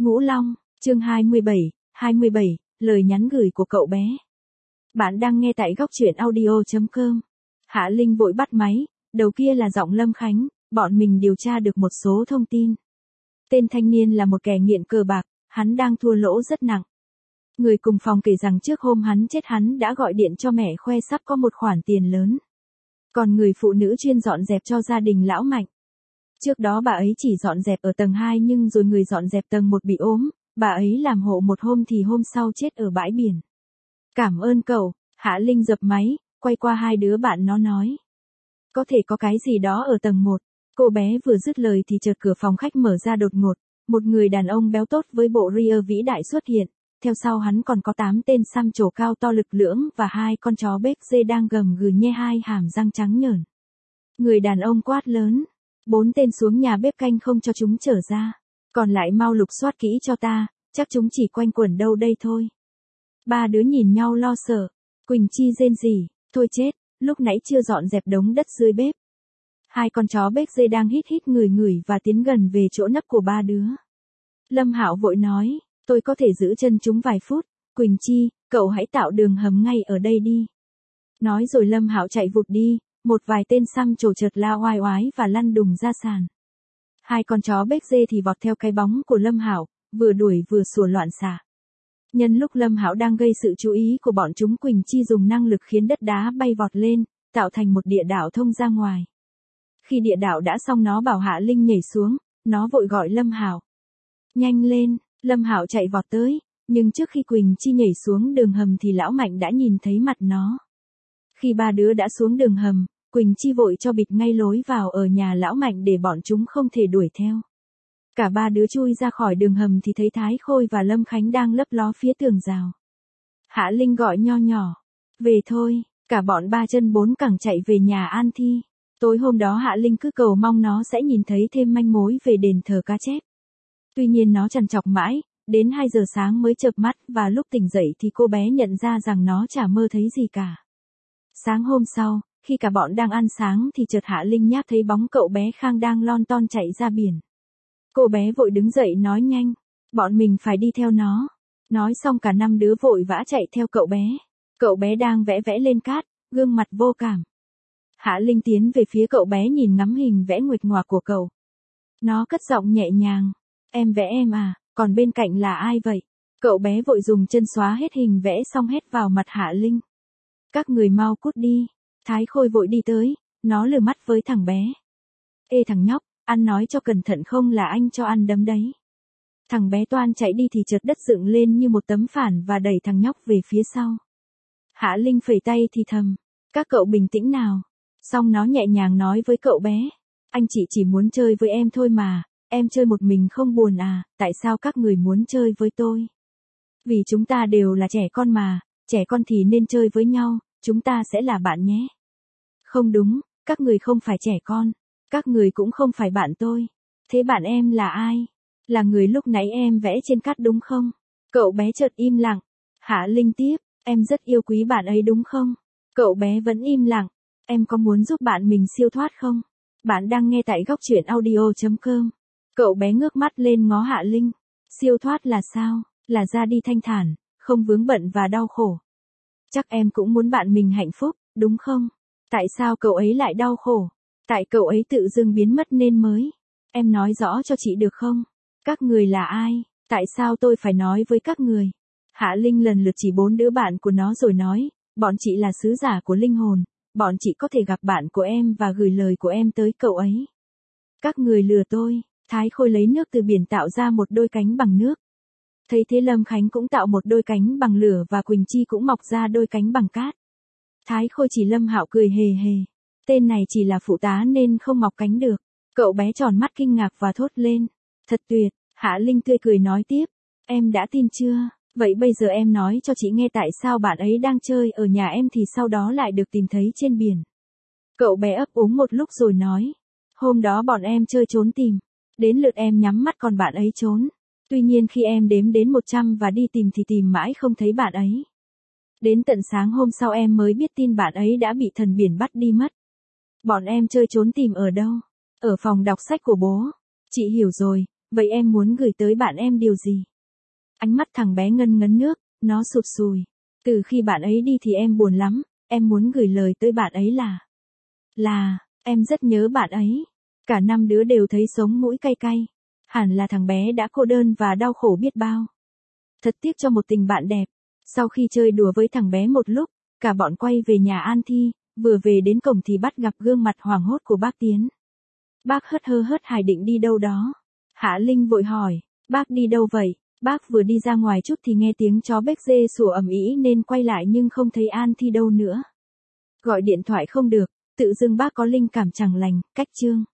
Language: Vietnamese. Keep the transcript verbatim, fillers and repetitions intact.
Ngũ Long, chương hai mươi bảy, hai mươi bảy, lời nhắn gửi của cậu bé. Bạn đang nghe tại góc truyện audio chấm com. Hạ Linh vội bắt máy, đầu kia là giọng Lâm Khánh, bọn mình điều tra được một số thông tin. Tên thanh niên là một kẻ nghiện cờ bạc, hắn đang thua lỗ rất nặng. Người cùng phòng kể rằng trước hôm hắn chết hắn đã gọi điện cho mẹ khoe sắp có một khoản tiền lớn. Còn người phụ nữ chuyên dọn dẹp cho gia đình lão Mạnh. Trước đó bà ấy chỉ dọn dẹp ở tầng hai nhưng rồi người dọn dẹp tầng một bị ốm, bà ấy làm hộ một hôm thì hôm sau chết ở bãi biển. Cảm ơn cậu, Hạ Linh dập máy, quay qua hai đứa bạn nó nói. Có thể có cái gì đó ở tầng một. Cô bé vừa dứt lời thì chợt cửa phòng khách mở ra đột ngột, một người đàn ông béo tốt với bộ ria vĩ đại xuất hiện, theo sau hắn còn có tám tên xăm trổ cao to lực lưỡng và hai con chó béc dê đang gầm gừ nhe hai hàm răng trắng nhởn. Người đàn ông quát lớn, bốn tên xuống nhà bếp canh không cho chúng trở ra, còn lại mau lục soát kỹ cho ta, chắc chúng chỉ quanh quẩn đâu đây thôi. Ba đứa nhìn nhau lo sợ, Quỳnh Chi rên rỉ, thôi chết, lúc nãy chưa dọn dẹp đống đất dưới bếp. Hai con chó béc dê đang hít hít ngửi ngửi và tiến gần về chỗ nấp của ba đứa. Lâm Hạo vội nói, tôi có thể giữ chân chúng vài phút, Quỳnh Chi, cậu hãy tạo đường hầm ngay ở đây đi. Nói rồi Lâm Hạo chạy vụt đi, một vài tên xăm trổ chợt la oai oái và lăn đùng ra sàn. Hai con chó béc dê thì vọt theo cái bóng của Lâm Hạo, vừa đuổi vừa sủa loạn xạ. Nhân lúc Lâm Hạo đang gây sự chú ý của bọn chúng, Quỳnh Chi dùng năng lực khiến đất đá bay vọt lên, tạo thành một địa đạo thông ra ngoài. Khi địa đạo đã xong nó bảo Hạ Linh nhảy xuống, nó vội gọi Lâm Hạo. Nhanh lên, Lâm Hạo chạy vọt tới, nhưng trước khi Quỳnh Chi nhảy xuống đường hầm thì lão Mạnh đã nhìn thấy mặt nó. Khi ba đứa đã xuống đường hầm, Quỳnh Chi vội cho bịt ngay lối vào ở nhà lão Mạnh để bọn chúng không thể đuổi theo. Cả ba đứa chui ra khỏi đường hầm thì thấy Thái Khôi và Lâm Khánh đang lấp ló phía tường rào. Hạ Linh gọi nho nhỏ, về thôi, cả bọn ba chân bốn cẳng chạy về nhà An Thi. Tối hôm đó Hạ Linh cứ cầu mong nó sẽ nhìn thấy thêm manh mối về đền thờ cá chép. Tuy nhiên nó trằn trọc mãi, đến hai giờ sáng mới chợp mắt và lúc tỉnh dậy thì cô bé nhận ra rằng nó chả mơ thấy gì cả. Sáng hôm sau, khi cả bọn đang ăn sáng thì chợt Hạ Linh nháp thấy bóng cậu bé Khang đang lon ton chạy ra biển. Cô bé vội đứng dậy nói nhanh, bọn mình phải đi theo nó. Nói xong cả năm đứa vội vã chạy theo cậu bé. Cậu bé đang vẽ vẽ lên cát, gương mặt vô cảm. Hạ Linh tiến về phía cậu bé nhìn ngắm hình vẽ nguệch ngoạc của cậu. Nó cất giọng nhẹ nhàng, em vẽ em à, còn bên cạnh là ai vậy? Cậu bé vội dùng chân xóa hết hình vẽ xong hét vào mặt Hạ Linh. Các người mau cút đi. Thái Khôi vội đi tới, nó lừa mắt với thằng bé. Ê thằng nhóc, ăn nói cho cẩn thận không là anh cho ăn đấm đấy. Thằng bé toan chạy đi thì chợt đất dựng lên như một tấm phản và đẩy thằng nhóc về phía sau. Hạ Linh phẩy tay thì thầm, các cậu bình tĩnh nào. Xong nó nhẹ nhàng nói với cậu bé, anh chị chỉ muốn chơi với em thôi mà, em chơi một mình không buồn à, tại sao các người muốn chơi với tôi? Vì chúng ta đều là trẻ con mà, trẻ con thì nên chơi với nhau, chúng ta sẽ là bạn nhé. Không đúng, các người không phải trẻ con, các người cũng không phải bạn tôi. Thế bạn em là ai? Là người lúc nãy em vẽ trên cát đúng không? Cậu bé chợt im lặng. Hạ Linh tiếp, em rất yêu quý bạn ấy đúng không? Cậu bé vẫn im lặng. Em có muốn giúp bạn mình siêu thoát không? Bạn đang nghe tại góc truyện audio chấm com. Cậu bé ngước mắt lên ngó Hạ Linh. Siêu thoát là sao? Là ra đi thanh thản, không vướng bận và đau khổ. Chắc em cũng muốn bạn mình hạnh phúc, đúng không? Tại sao cậu ấy lại đau khổ? Tại cậu ấy tự dưng biến mất nên mới. Em nói rõ cho chị được không? Các người là ai? Tại sao tôi phải nói với các người? Hạ Linh lần lượt chỉ bốn đứa bạn của nó rồi nói, bọn chị là sứ giả của linh hồn. Bọn chị có thể gặp bạn của em và gửi lời của em tới cậu ấy. Các người lừa tôi. Thái Khôi lấy nước từ biển tạo ra một đôi cánh bằng nước. Thấy thế Lâm Khánh cũng tạo một đôi cánh bằng lửa và Quỳnh Chi cũng mọc ra đôi cánh bằng cát. Thái Khôi chỉ Lâm Hạo cười hề hề. Tên này chỉ là phụ tá nên không mọc cánh được. Cậu bé tròn mắt kinh ngạc và thốt lên. Thật tuyệt. Hạ Linh tươi cười nói tiếp. Em đã tin chưa? Vậy bây giờ em nói cho chị nghe tại sao bạn ấy đang chơi ở nhà em thì sau đó lại được tìm thấy trên biển. Cậu bé ấp úng một lúc rồi nói. Hôm đó bọn em chơi trốn tìm. Đến lượt em nhắm mắt còn bạn ấy trốn. Tuy nhiên khi em đếm đến một trăm và đi tìm thì tìm mãi không thấy bạn ấy. Đến tận sáng hôm sau em mới biết tin bạn ấy đã bị thần biển bắt đi mất. Bọn em chơi trốn tìm ở đâu? Ở phòng đọc sách của bố. Chị hiểu rồi, Vậy em muốn gửi tới bạn em điều gì? Ánh mắt thằng bé ngân ngấn nước, nó sụt sùi. Từ khi bạn ấy đi thì em buồn lắm, em muốn gửi lời tới bạn ấy là... Là, em rất nhớ bạn ấy. Cả năm đứa đều thấy sống mũi cay cay. Hẳn là thằng bé đã cô đơn và đau khổ biết bao. Thật tiếc cho một tình bạn đẹp. Sau khi chơi đùa với thằng bé một lúc, cả bọn quay về nhà An Thi, vừa về đến cổng thì bắt gặp gương mặt hoảng hốt của bác Tiến. Bác hớt hơ hớt hải định đi đâu đó. Hạ Linh vội hỏi, bác đi đâu vậy? Bác vừa đi ra ngoài chút thì nghe tiếng chó béc dê sủa ầm ĩ nên quay lại nhưng không thấy An Thi đâu nữa. Gọi điện thoại không được, tự dưng bác có linh cảm chẳng lành, cách chương.